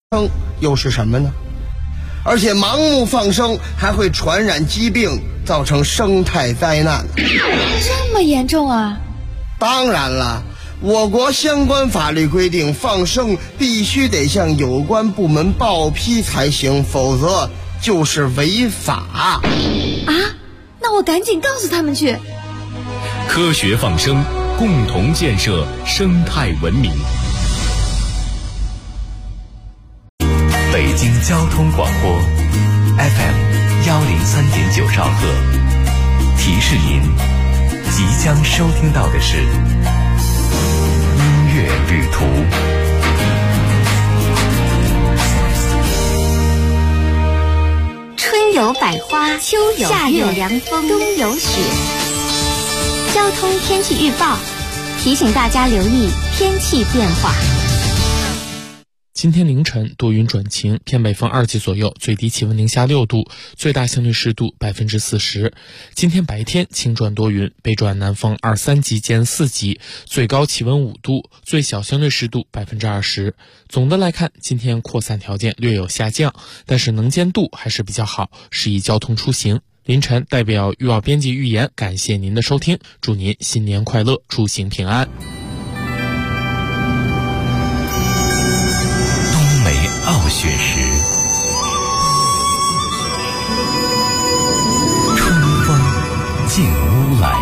生又是什么呢？而且盲目放生还会传染疾病，造成生态灾难。 这么严重啊？ 当然了，我国相关法律规定，放生必须得向有关部门报批才行，否则就是违法。 啊？那我赶紧告诉他们去。 科学放生，共同建设生态文明。 北京交通广播 FM103.9兆赫，提示您即将收听到的是音乐旅途。 春有百花，秋有夏有凉风，冬有雪。交通天气预报提醒大家留意天气变化。 今天凌晨多云转晴，偏北风2级左右，最低气温零下6度，最大相对湿度40%。今天白天晴转多云，北转南风2、3级兼4级，最高气温5度，最小相对湿度20%。总的来看，今天扩散条件略有下降，但是能见度还是比较好，适宜交通出行。凌晨代表预报编辑预言，感谢您的收听，祝您新年快乐，出行平安。 傲雪时，春风进屋来，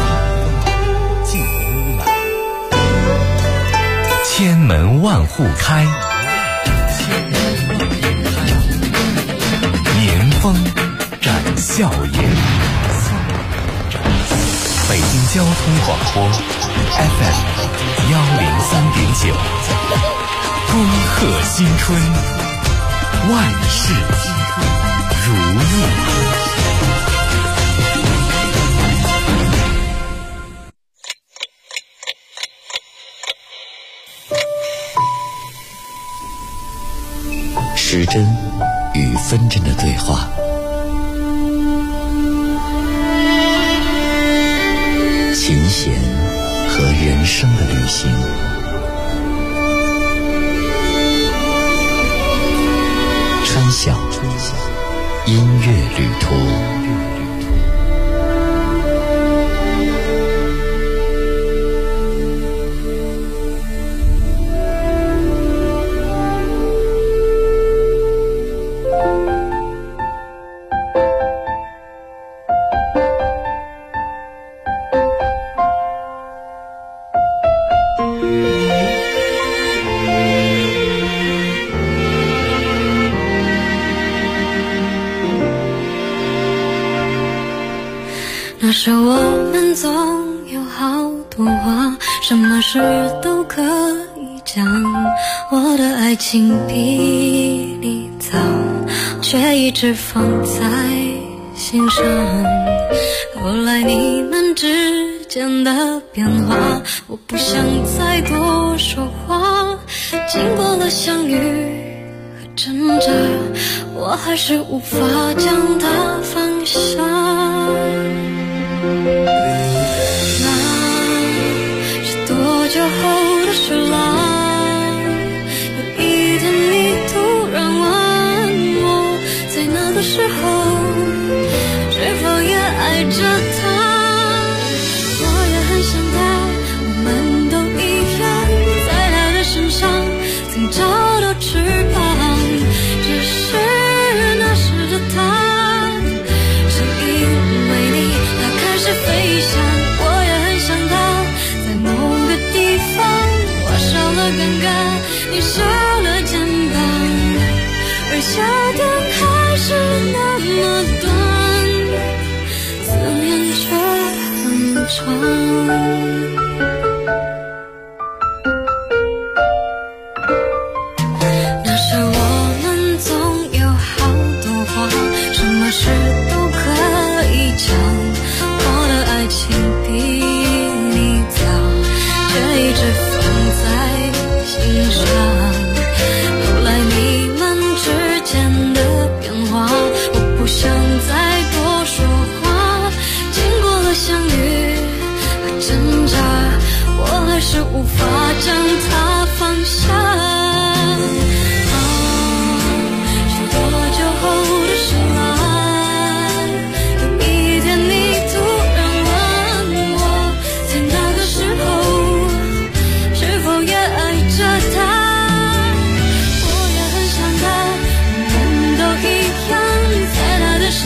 千门万户开，年风展笑颜。北京交通广播 FM103.9，恭贺新春，万事如意。 时针与分针的对话，琴弦和人生的旅行。春晓音乐旅途。 那时我们总有好多话，什么事都可以讲。我的爱情比你早，却一直放在心上。后来你们之间的变化，我不想再多说话。经过了相遇和挣扎，我还是无法将它放下。那是多久后的事啦？有一天你突然问我，在那个时候是否也爱着他？我也很想他，我们都一样，在他的身上曾找到翅膀。只是那时的他，是因为你他开始飞翔。我也很想他，在某个地方我少了尴尬，你少了肩膀，而夏天还是那么短，思念却很长。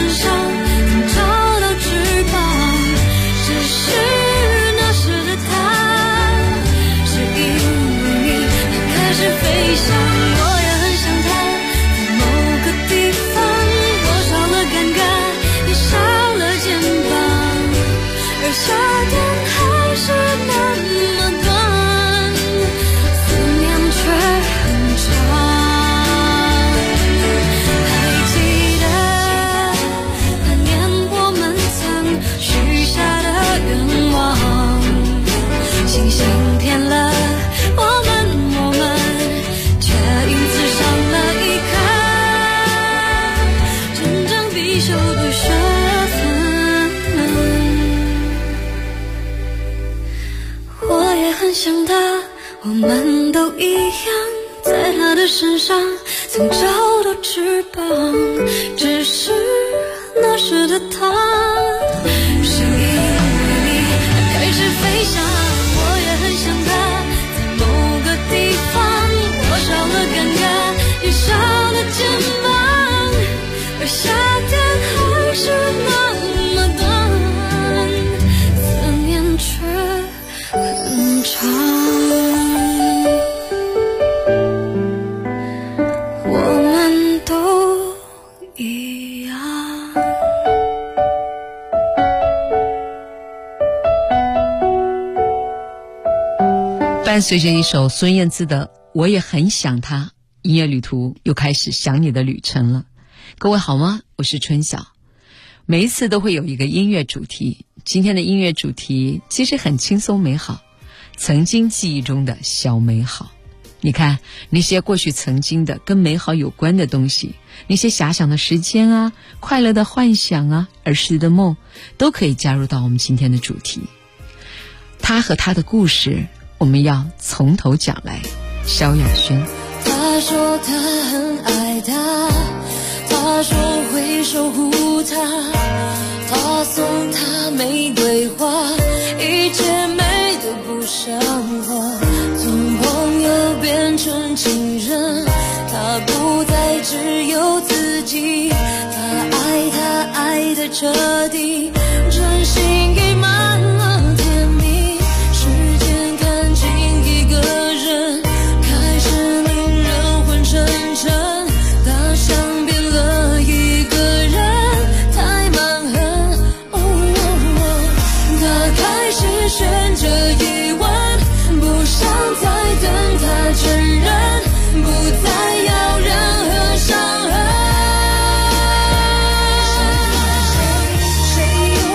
身上能找到翅膀，只是那时的他是因为你开始飞翔。我也很想他，在某个地方我少了尴尬，也少了肩膀，而夏天还是那么短，思念却很长。还记得那年我们曾许下的愿望，星星骗了我们却因此上了一课真正必修的学分。我也很想他，我们都一样，在他的身上曾找到翅膀，只是那时的他是因为你开始飞翔。我也很想他，在某个地方我少了尴尬，也少了肩膀，而夏天还是那么短，思念却很长。我们都一样。 伴随着一首孙燕姿的《我也很想他》，音乐旅途又开始想你的旅程了。各位好吗？我是春晓。每一次都会有一个音乐主题，今天的音乐主题其实很轻松美好，曾经记忆中的小美好。你看那些过去曾经的跟美好有关的东西，那些遐想的时间啊，快乐的幻想啊，儿时的梦，都可以加入到我们今天的主题。他和他的故事，我们要从头讲来。萧亚轩， 他说他很爱他，他说会守护他，他送他玫瑰花，一切美得不像话。从朋友变成情人，他不再只有自己，他爱得彻底，真心已满了甜蜜。时间看清一个人，开始令人昏沉沉，他像变了一个人，太蛮横。他开始选择遗忘，不想再等他承认，不再要任何伤痕。谁又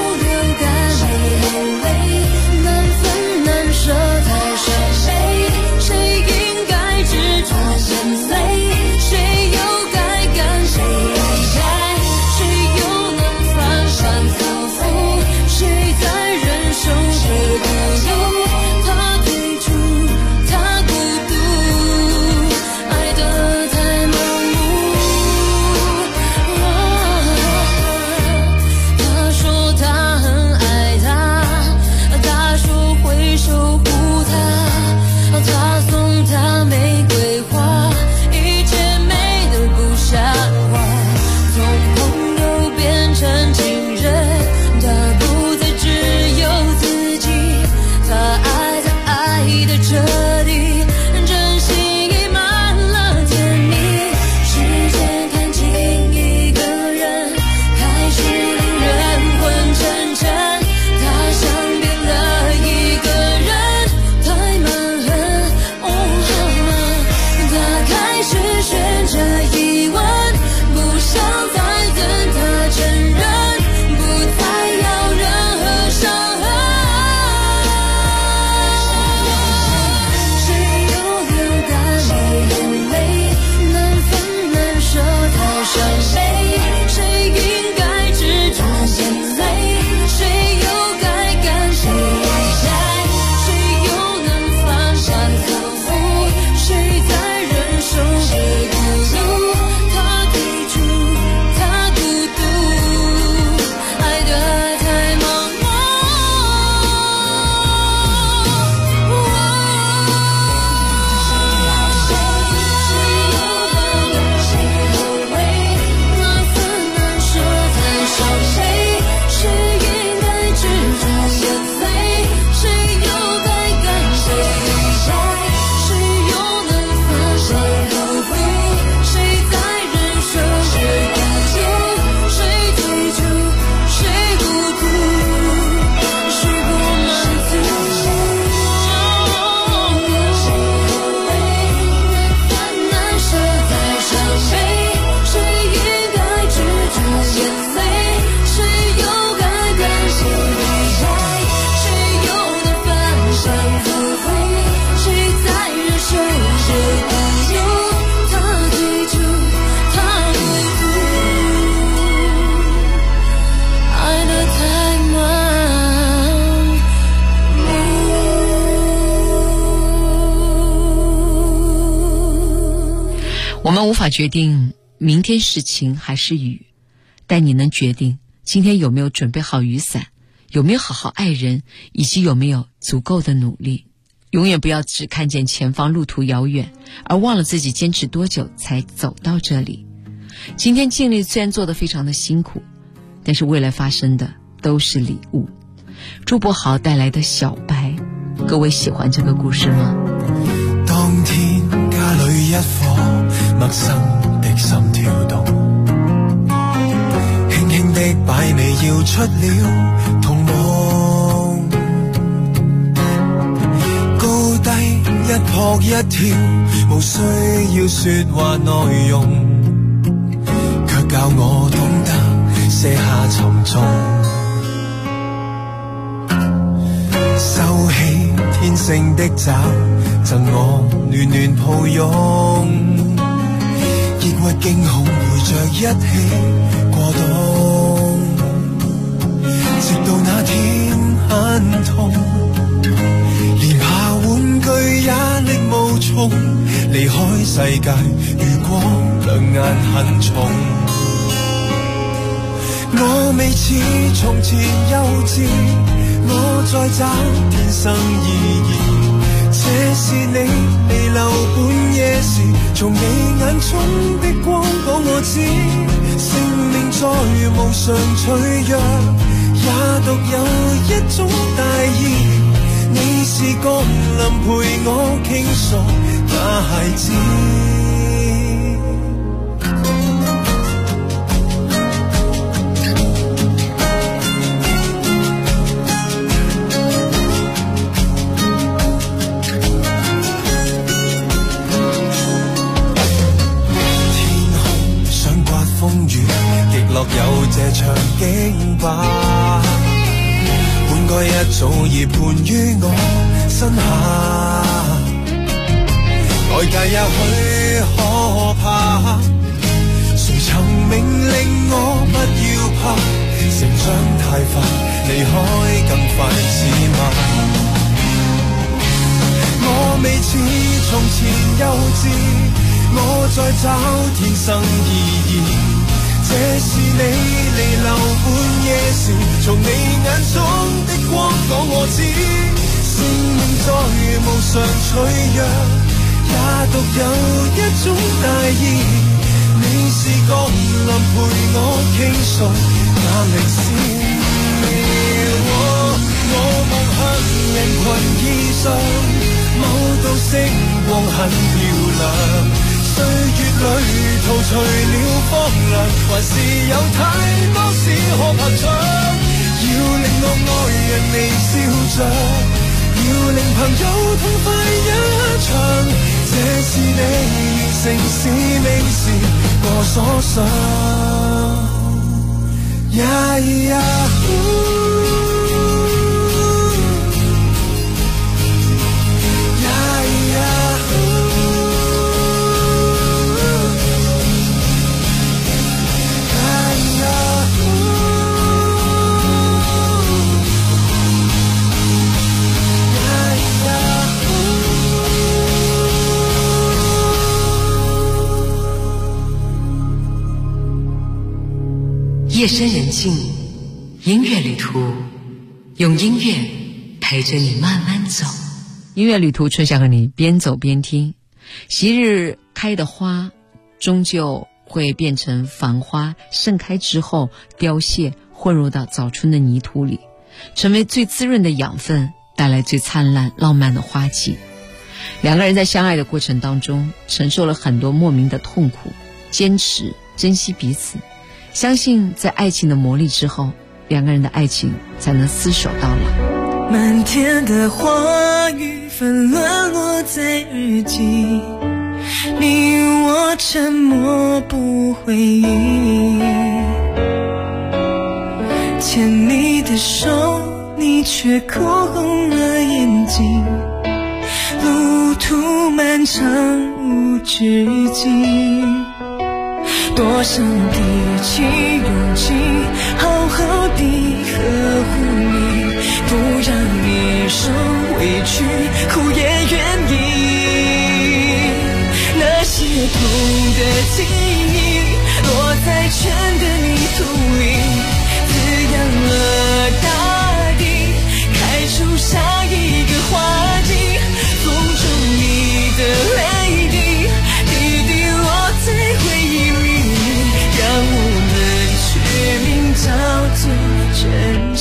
我们无法决定明天是晴还是雨，但你能决定今天有没有准备好雨伞，有没有好好爱人，以及有没有足够的努力。永远不要只看见前方路途遥远，而忘了自己坚持多久才走到这里。今天尽力虽然做得非常的辛苦，但是未来发生的都是礼物。朱柏豪带来的小白，各位喜欢这个故事吗？ 當天家裏一顆陌生的心跳動，輕輕的擺尾搖出了童夢，高低一撲一跳，無需要說話內容，卻教我懂得卸下沉重，收起天性的爪，贈我暖暖抱擁，抑鬱驚恐陪着一起過冬，直到那天很痛，連爬玩具也力無從，離開世界如果兩眼很重，我未似從前幼稚，我在找天生意義，這是你彌留半夜時，從你眼中的光講我知，生命再無常脆弱，也獨有一種大義，你是降臨陪我傾訴那孩子。極樂有這場景吧，本該一早已盤於我身下，外界也許可怕，誰曾命令我不要怕，成長太快，離開更快似嗎？我未似從前幼稚，我在找天生意義，這是你彌留半夜時，從你眼中的光講我知，生命再無常脆弱，也獨有一種大義，你是降臨陪我傾訴那歷史。我望向人群以上，某道星光很漂亮，歲月裏逃除了荒涼，還是有太多事可拍掌，要令我愛人微笑着，要令朋友痛快一場，這是你完成使命時我所想。呀呀夜深人静，音乐旅途，用音乐陪着你慢慢走。音乐旅途，春夏和你边走边听。昔日开的花，终究会变成繁花，盛开之后凋谢，混入到早春的泥土里，成为最滋润的养分，带来最灿烂浪漫的花季。两个人在相爱的过程当中，承受了很多莫名的痛苦，坚持珍惜彼此，相信在爱情的磨砺之后，两个人的爱情才能厮守到老。 满天的花雨纷乱落在日记，你我沉默不回应，牵你的手，你却哭红了眼睛，路途漫长无止境，多想提起勇气，好好地呵护你，不让你受委屈，苦也愿意。那些痛的记忆落在春的泥土里，滋养了大地，开出下一个花季。风中你的泪滴，滴滴落在回忆里，让我们取名叫做珍惜。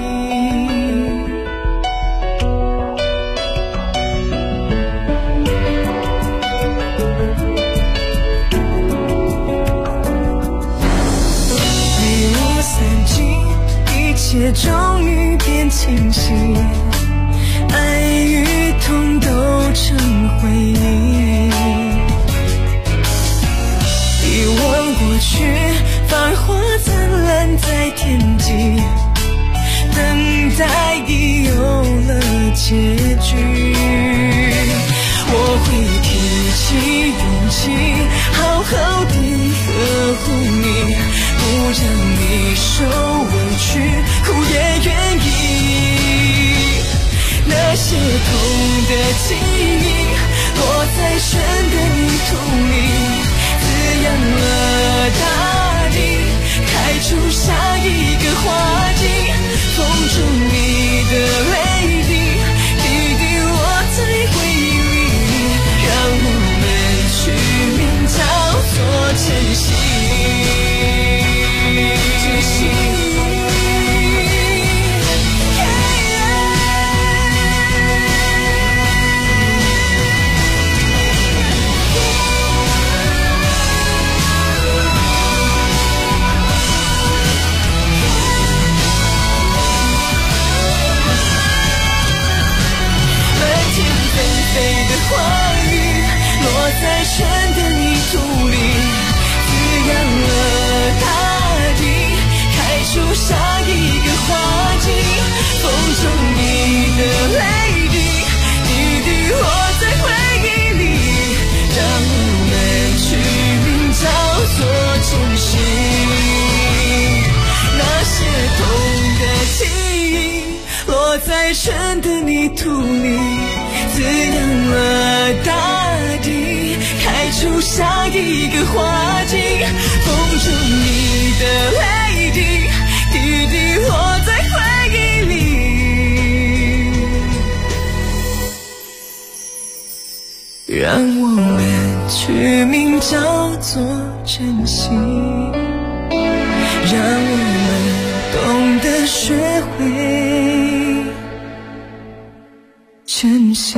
也终于变清晰，爱与痛都成回忆。遗忘过去，繁花灿烂在天际，等待已有了结局。我会提起勇气，好好地呵护你，不让你受委屈，哭也愿意。那些痛的记忆落在春的泥土里，滋养了大地，开出下一个花季。风中你的泪滴，滴滴落在回忆里，让我们取名叫做珍惜。花语落在春的泥土里，滋养了大地，开出下一个花季。风中你的泪滴，滴滴落在回忆里，让我们取名叫做珍惜。那些痛的记忆落在春的泥土里，滋养了大地，开出下一个花季。风中你的泪滴，滴滴落在回忆里，让我们取名叫做珍惜，让我们懂得学会珍惜。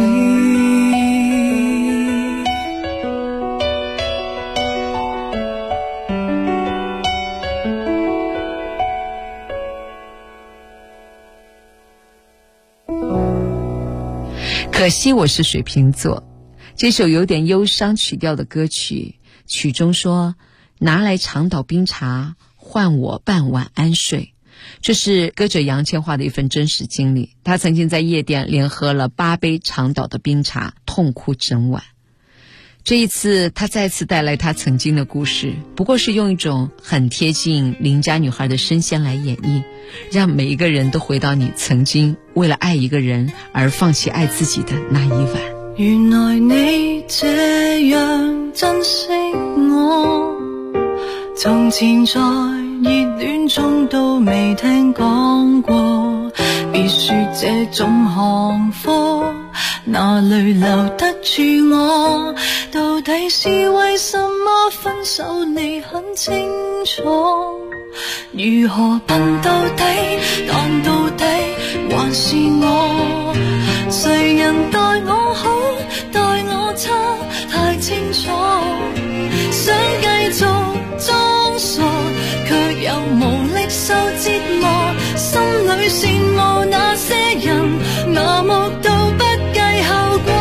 可惜我是水瓶座，这首有点忧伤曲调的歌曲，曲中说拿来长岛冰茶换我半晚安睡。这是歌者杨千嬅的一份真实经历，他曾经在夜店连喝了8杯长岛的冰茶，痛哭整晚。这一次他再次带来他曾经的故事，不过是用一种很贴近邻家女孩的声线来演绎，让每一个人都回到你曾经为了爱一个人而放弃爱自己的那一晚。 原來你這樣珍惜我，從前在熱戀中都未聽講過，別說這種行貨哪裏留得住我，到底是為什麼分手你很清楚，如何笨到底，但到底還是我，誰人待我好待我差太清楚，想繼續裝傻卻又無力受折磨，心裏羨慕那些人麻木到不計後果，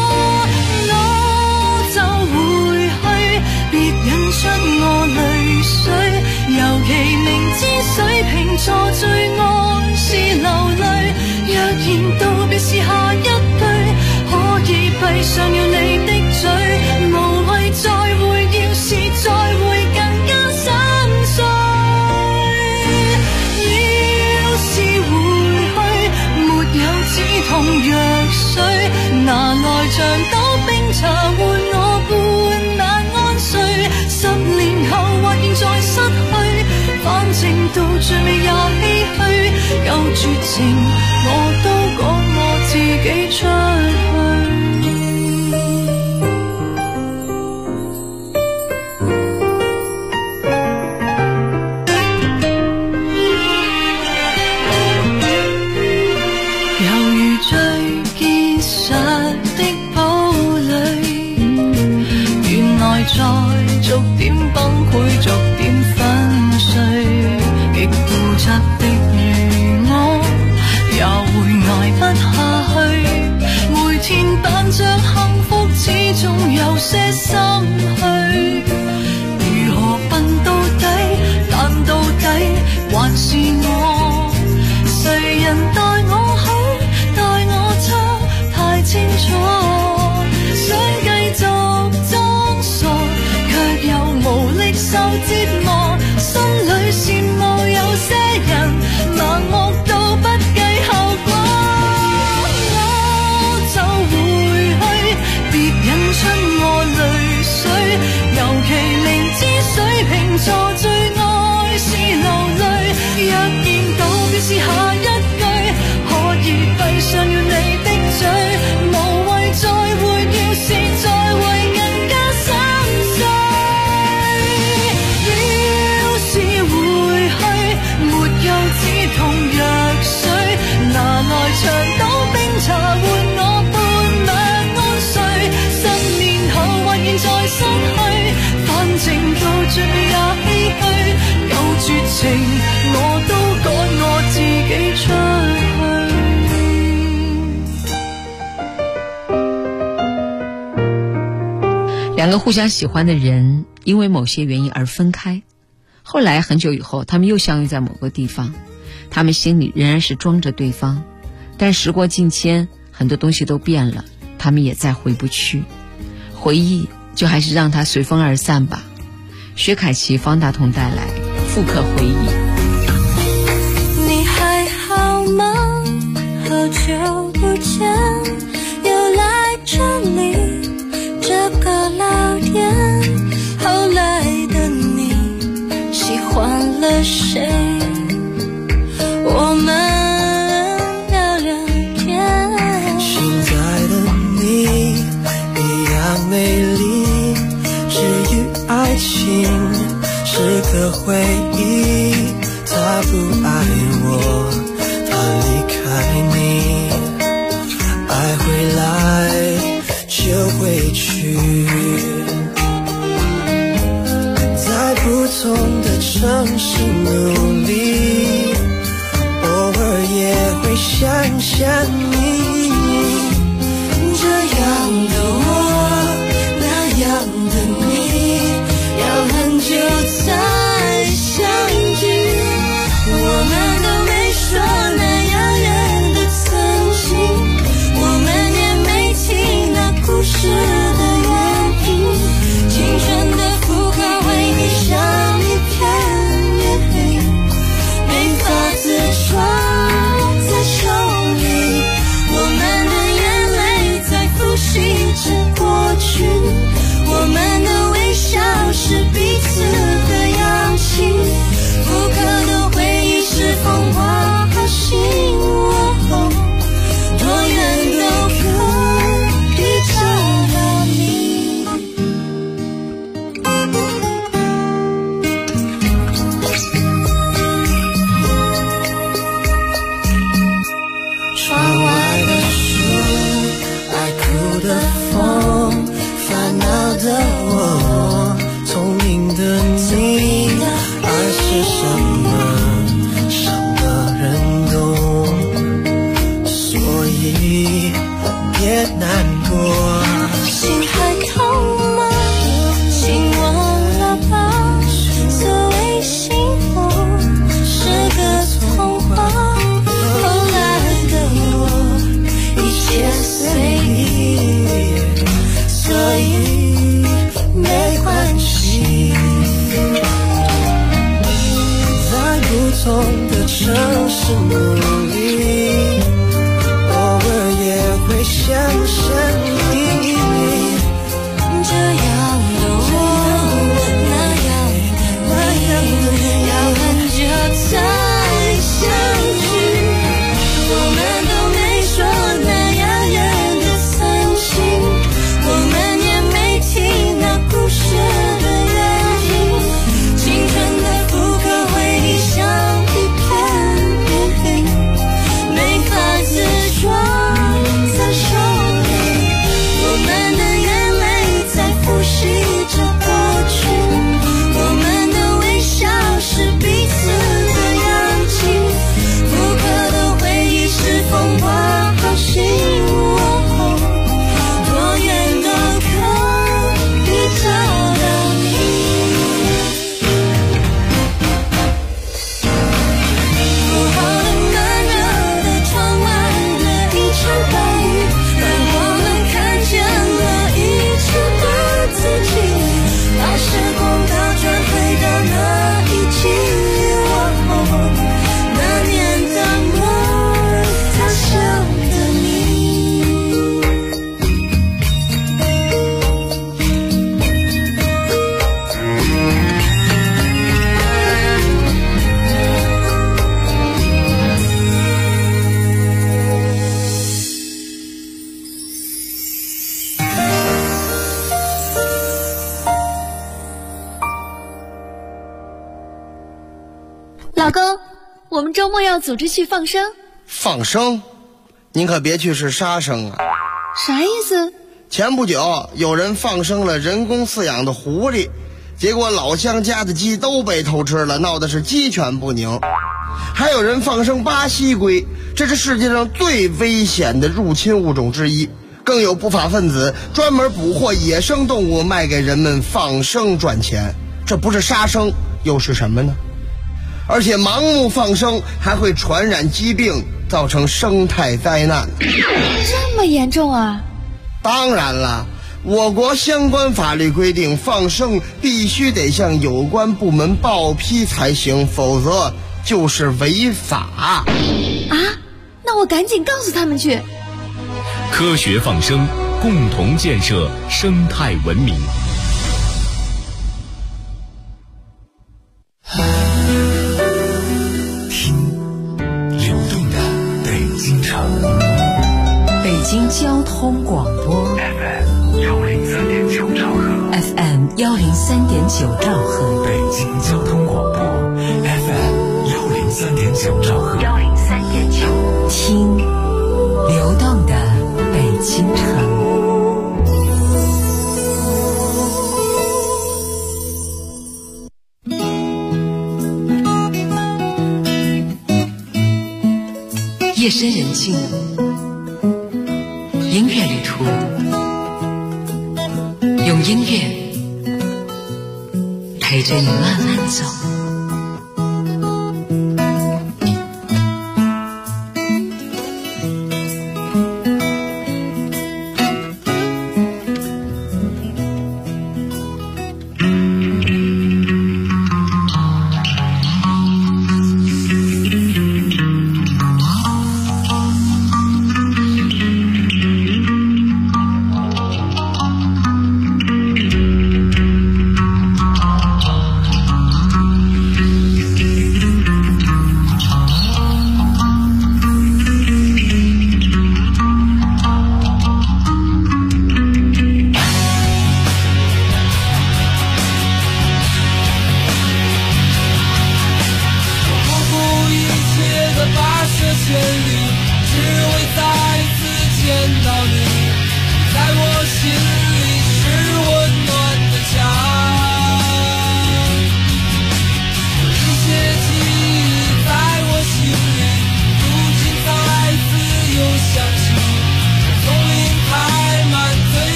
我就回去別引出我淚水，尤其明知水瓶座最愛是流淚，若然道別是下一句，可以閉上了你的嘴，無謂再會，要是再會更加心碎，要是回去沒有止痛藥水，拿來像兜冰茶換我半晚絕情，我都趕我自己出去。在逐點崩潰，逐點粉碎，極固執的如我，也會捱不下去。每天扮着幸福，始終有些心虛。如何笨到底？但到底還是我。誰人待我好，待我差，太清楚。想繼續裝傻，卻又無力受折磨，心裏羨慕有些人盲目到不計後果。我就回去，別引出我淚水，尤其明知水瓶座最愛是流淚。若見到便是下一句，可以閉上了你的嘴，無謂再會，要是再會更加心碎。要是回去，沒有止痛藥水，拿來長島冰茶換我半晚安睡。10年後或現在失去，反正到最後也唏噓。有絕情，我都趕我自己出去。两个互相喜欢的人因为某些原因而分开，后来很久以后他们又相遇在某个地方，他们心里仍然是装着对方，但时过境迁，很多东西都变了，他们也再回不去，回忆就还是让它随风而散吧。薛凯琪、方大同带来复刻回忆。 你还好吗？好久不见，又来这里这个老店，后来的你喜欢了谁？我们聊聊天。 现在的你一样美丽，至于爱情是个回忆，他不爱我，他离开你，爱回来就回去，在不同的城市努力，偶尔也会想想你。这样的我，那样的你，要很久才相聚。我们都没说那遥远的曾经，我们也没提那故事的原因。青春的符号回忆像一片月黑，没法子装在手里。我们的眼泪在复习着过去，我们的微笑是彼此的氧气，复刻的回忆是风花和心，多远都可以找到你。窗外的树，爱哭的风，烦恼的我，聪明的你，爱是什么，什么人懂，所以别难过。心还痛吗？请忘了吧，所谓幸福是个童话，后来的我一切随意，所以没关系。在不同的城市努力，偶尔也会想想你。这样的我，那样的你，要很久才相聚。 老公，我们周末要组织去放生。 放生？您可别去是杀生啊！ 啥意思？ 前不久有人放生了人工饲养的狐狸，结果老乡家的鸡都被偷吃了，闹的是鸡犬不宁。还有人放生巴西龟，这是世界上最危险的入侵物种之一。更有不法分子专门捕获野生动物卖给人们放生赚钱，这不是杀生又是什么呢？而且盲目放生还会传染疾病，造成生态灾难。 这么严重啊？ 当然了，我国相关法律规定，放生必须得向有关部门报批才行，否则就是违法。 啊？那我赶紧告诉他们去。 科学放生，共同建设生态文明。 听流动的北京城， 北京交通广播 FM 103.9兆赫 FM 103.9兆赫， 北京交通广播 FM 103.9兆赫 103.9，听流动的北京城。夜深人静，音乐旅途，用音乐陪着你慢慢走。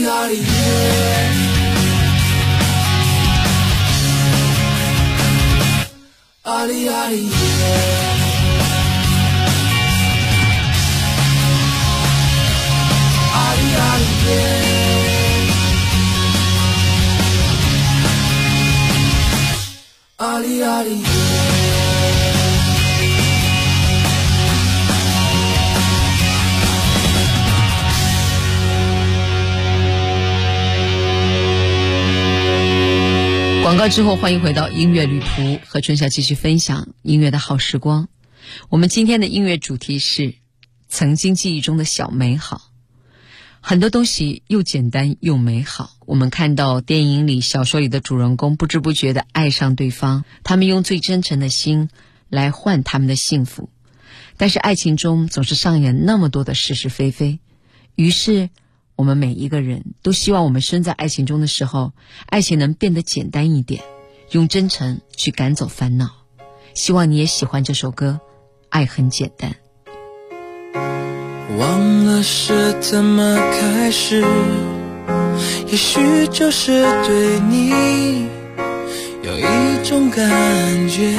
阿里耶，阿里阿里耶，阿里阿里耶，阿里阿里耶。 广告之后，欢迎回到音乐旅途，和春晓继续分享音乐的好时光。我们今天的音乐主题是曾经记忆中的小美好。很多东西又简单又美好，我们看到电影里、小说里的主人公不知不觉地爱上对方，他们用最真诚的心来换他们的幸福。但是爱情中总是上演那么多的是是非非，于是我们每一个人都希望我们身在爱情中的时候，爱情能变得简单一点，用真诚去赶走烦恼。希望你也喜欢这首歌，爱很简单。 忘了是怎么开始，也许就是对你有一种感觉，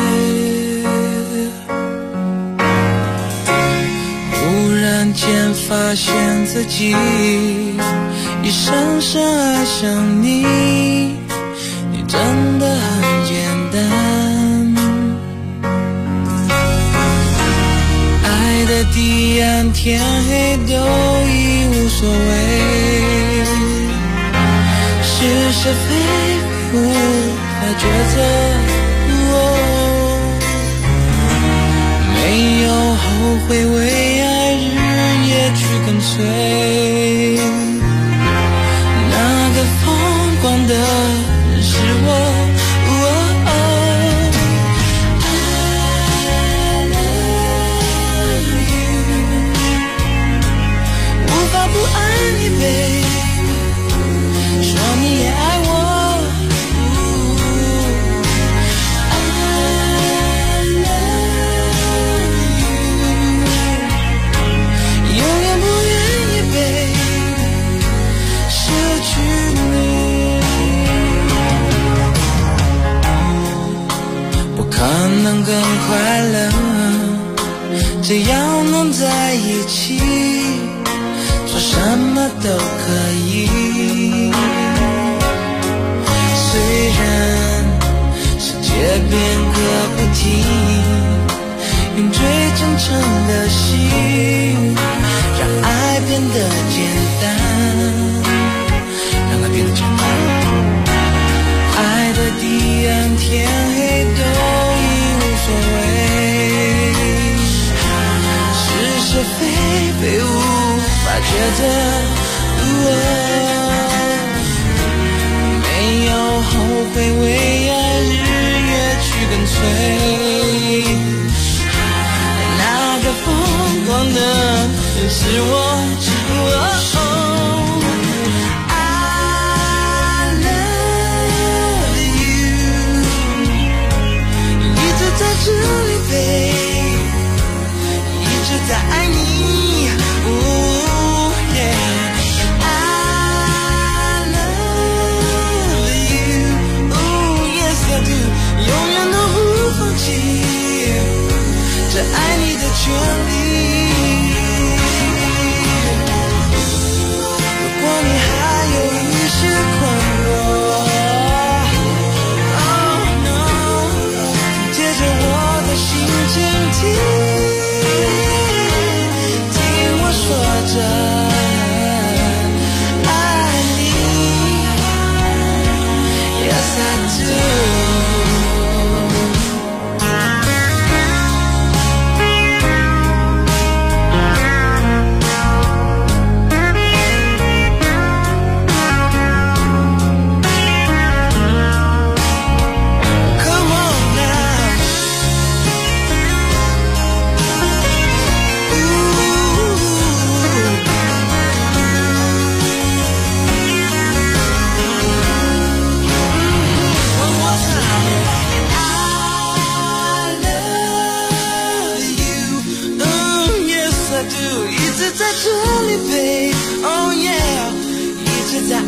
忽然间发现自己已深深爱上你，你真的很简单，爱的地暗天黑都已无所谓，是是非非无法抉择，没有后悔，为爱日夜去跟随，那个疯狂的人是我。不爱你 baby， 说你也爱我， I love you， 永远不愿意 baby 失去你，不可能更快乐，只要能在一起，说什么都可以，虽然世界变个不停，用最真诚的心让爱变得简单，让爱变得简单，爱的地暗天黑都已无所谓，是是非非无法抉择，没有后悔，为爱日夜去跟随，那个疯狂的人是我。I love you， 一直在这里 baby， 一直在爱你。永远都不放弃这爱你的权利，如果你还有一些困惑， Oh no， 接着我的心倾听，听我说着爱你 Yes I do。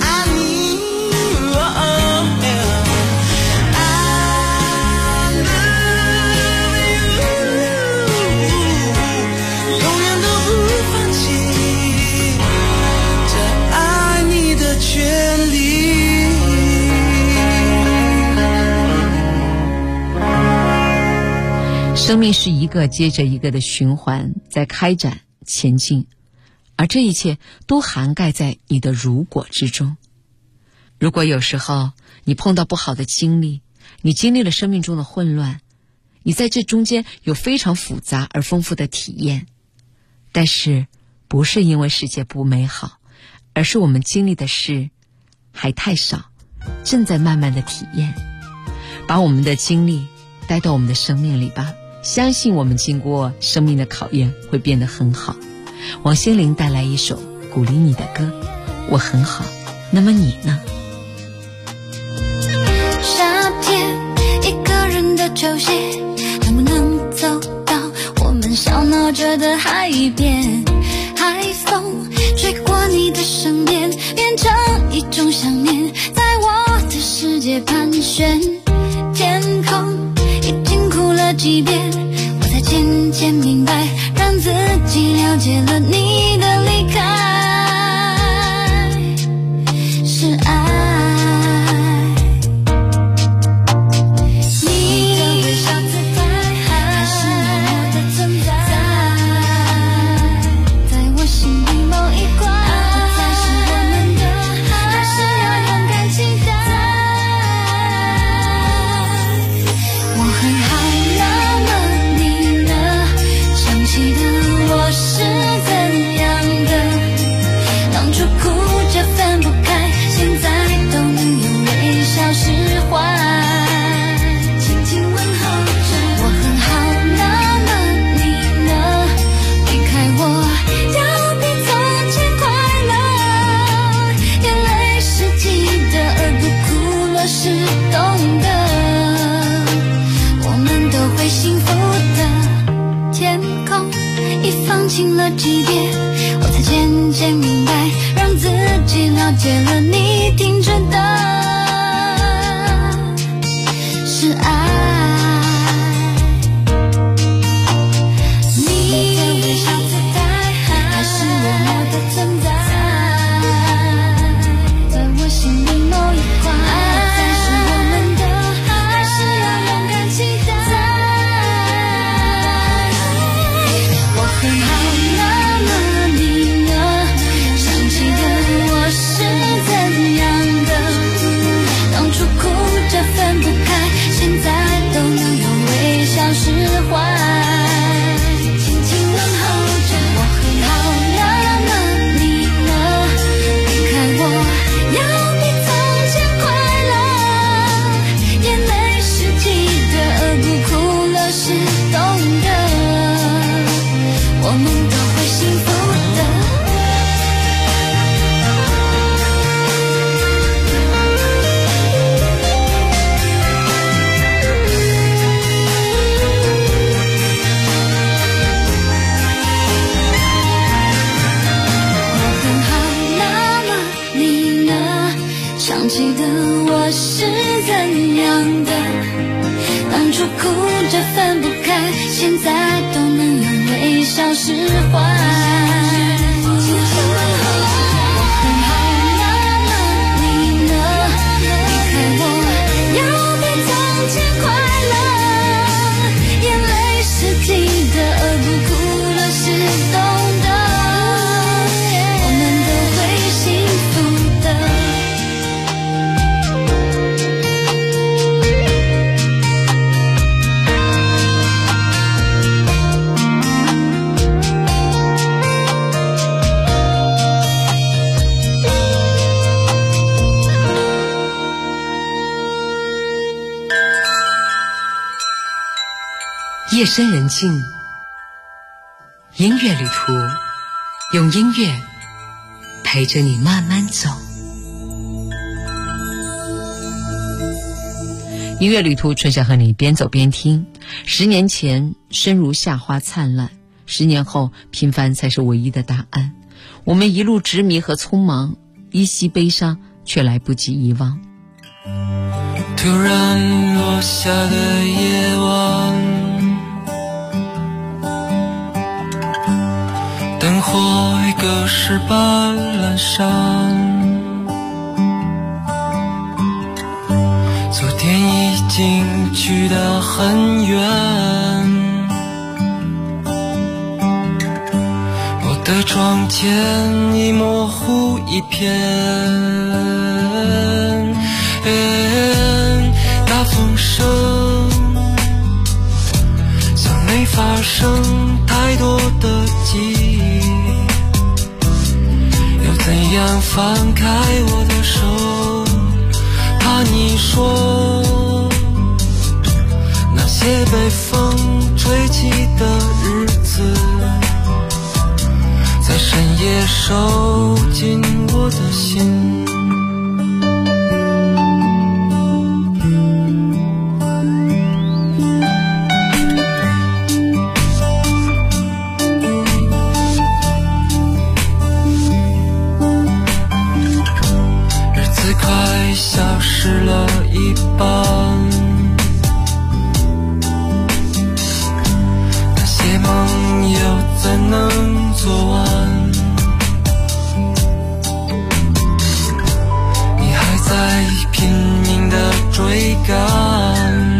生命是一个接着一个的循环，在开展前进，而这一切都涵盖在你的如果之中。如果有时候你碰到不好的经历，你经历了生命中的混乱，你在这中间有非常复杂而丰富的体验，但是不是因为世界不美好，而是我们经历的事还太少，正在慢慢的体验。把我们的经历带到我们的生命里吧，相信我们经过生命的考验会变得很好。王心凌带来一首鼓励你的歌，我很好，那么你呢？ 夏天一个人的球鞋，能不能走到我们笑闹着的海边？海风吹过你的身边，变成一种想念，在我的世界盘旋。天空已经哭了几遍，我才渐渐明白，让自己了解了你的离开是爱。你的微笑姿态还是我的存在，在我心里某一关，才是我们的，还是要勇敢期待。我很好，那么你呢？想起的我是怎样的？当初哭着分不开，现在都能用微笑释怀，轻轻问候着。我很好，那么你呢？离开我要比从前快乐，眼泪是记得而不哭了是懂得，我们都会幸福的。天空已放晴了几遍，我才渐渐明白，让自己了解了你停着的是爱。你的微笑姿态还是我的存在，在我心里某一块，才是我们的，还是要勇敢期待。我很好，那么你呢？想起的我是怎样的？当初哭着分不开，现在都能用微笑释怀，轻轻问候着。我很好，那么你呢？离开我要比从前快乐，眼泪是记得而不哭了是懂得，我们都会幸福的。我很好，那么你呢？想起的我是怎样的？当初哭着分不开，现在都能用微笑释怀。我很好，那么你呢？离开我要比从前快乐，眼泪是记得而不哭了是懂得，我们都会幸福的。 夜深人静，音乐旅途，用音乐陪着你慢慢走。音乐旅途，春晓和你边走边听。10年前，生如夏花灿烂；10年后，平凡才是唯一的答案。我们一路执迷和匆忙，依稀悲伤， 却来不及遗忘。 突然落下的夜晚，灯火已隔世般阑珊，昨天已经去得很远，我的窗前已模糊一片，大风声像没发生太多的记忆，又怎样放开我的手，怕你说那些被风吹起的日子，在深夜收进我的心。消失了一半，那些梦又怎能做完？你还在拼命地追赶，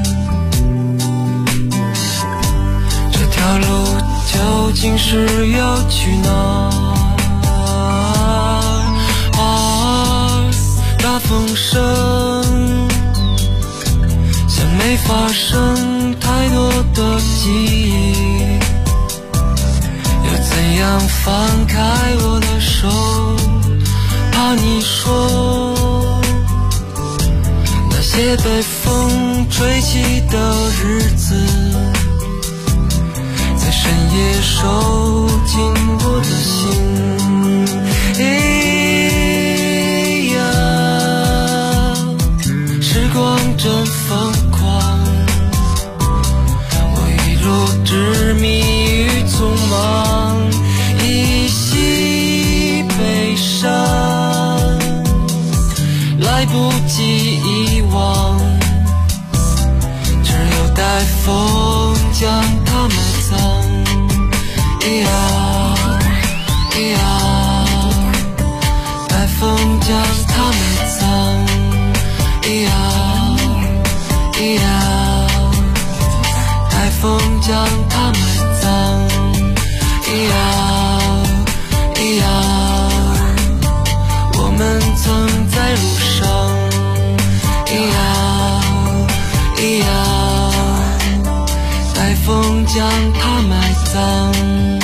这条路究竟是要去哪？大风声像没发生太多的记忆，又怎样放开我的手，怕你说那些被风吹起的日子，在深夜收进我的心。时光真疯狂，我一路执迷于匆忙，一袭悲伤，来不及遗忘，只有待风将它埋葬。待风将它埋葬。台风将它埋葬，我们曾在路上，台风将它埋葬。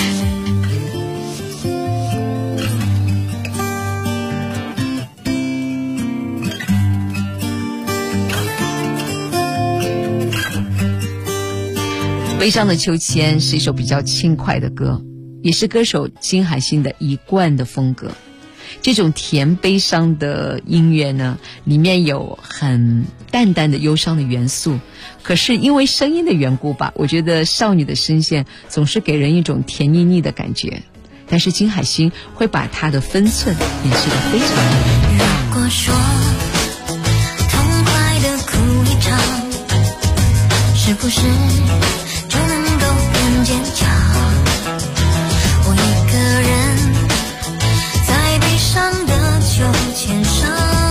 悲伤的秋千是一首比较轻快的歌，也是歌手金海心的一贯的风格。这种甜悲伤的音乐呢，里面有很淡淡的忧伤的元素，可是因为声音的缘故吧，我觉得少女的声线总是给人一种甜腻腻的感觉，但是金海心会把她的分寸演示得非常好。 如果说痛快的哭一场，是不是就能够变坚强？我一个人在悲伤的秋千上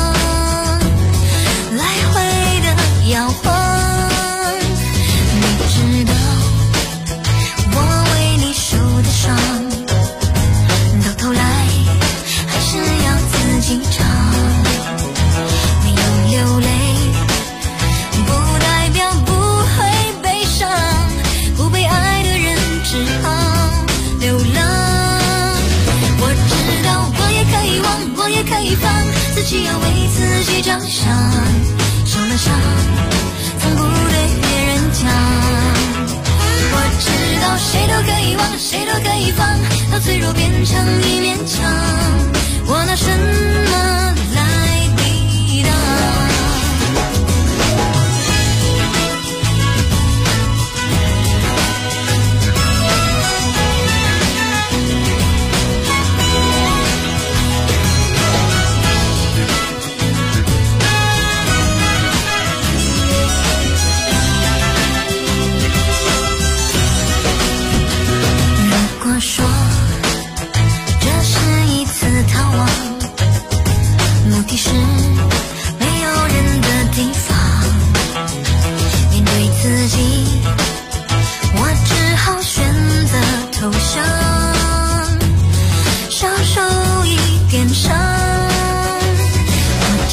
来回的摇晃，你知道我为你受的伤，到头来还是要自己尝。没有流泪不代表不会悲伤，不被爱的人只好流浪。我知道我也可以忘，我也可以放，自己要为自己着想，受了伤从不对别人讲。我知道谁都可以忘，谁都可以放，到脆弱变成一面墙，我拿什么来抵挡？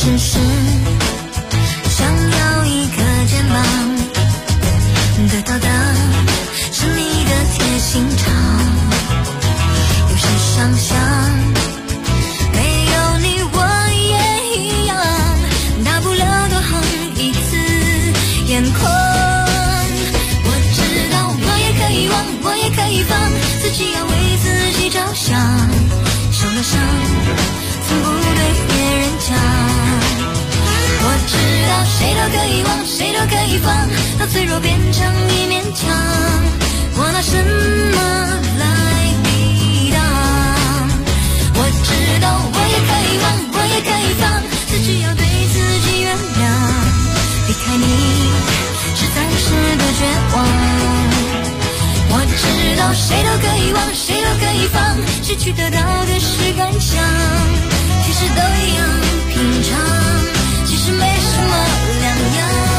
只是想要一个肩膀，得到的是你的铁心肠。有些想象没有你我也一样，大不了多红一次眼眶。我知道我也可以忘，我也可以放，自己要为自己着想，受了伤从不对别人讲。我知道谁都可以忘，谁都可以放，到脆弱变成一面墙，我拿什么来抵挡？我知道我也可以忘，我也可以放，自己要对自己原谅，离开你是暂时的绝望。我知道谁都可以忘，谁都可以放，失去得到的是感想，其实都一样平常，其实没什么两样。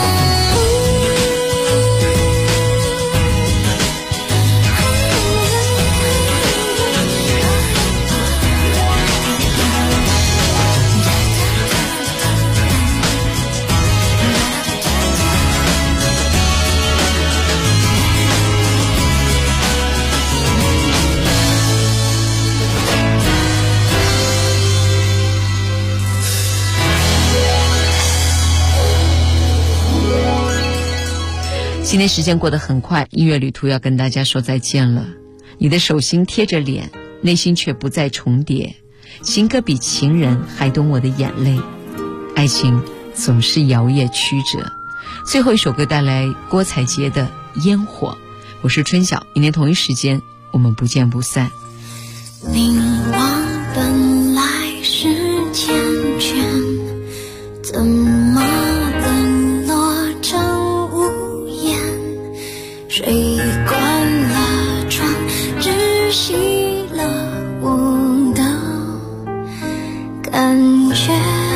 今天时间过得很快，音乐旅途要跟大家说再见了。你的手心贴着脸，内心却不再重叠。情歌比情人还懂我的眼泪，爱情总是摇曳曲折。最后一首歌带来郭采洁的烟火。我是春晓，明天同一时间我们不见不散。 凝望本来是缱绻，怎么沦落成无言？谁关了窗，窒息了我的感觉？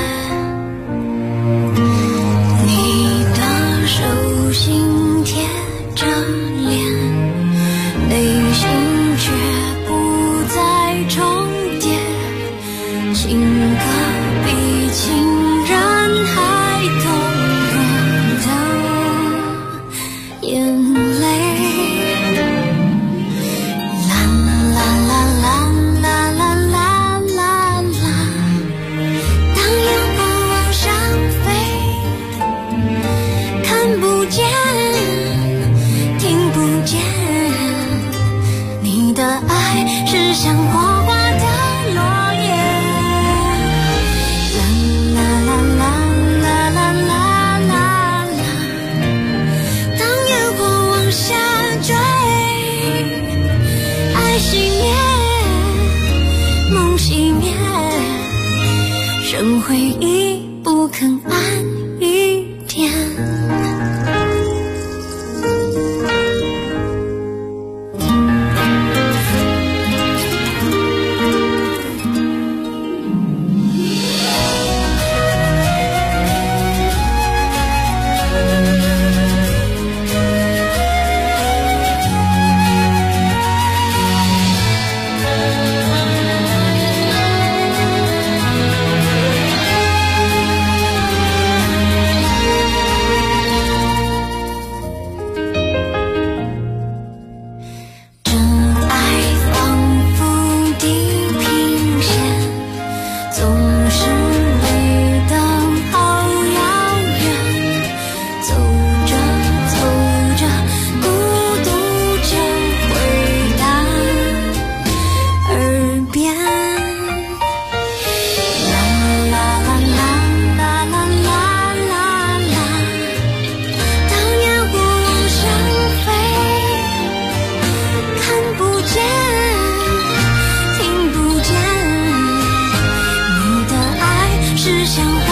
你的手心贴着脸，内心却不再重叠。情歌比情人还动人的眼泪。啦啦啦啦啦啦啦啦啦，当烟火往上飞，看不见听不见，你的爱是像火花的落叶。啦啦啦啦啦啦啦啦，当烟火往下坠，爱熄灭，梦熄灭，剩回忆不肯安一点。像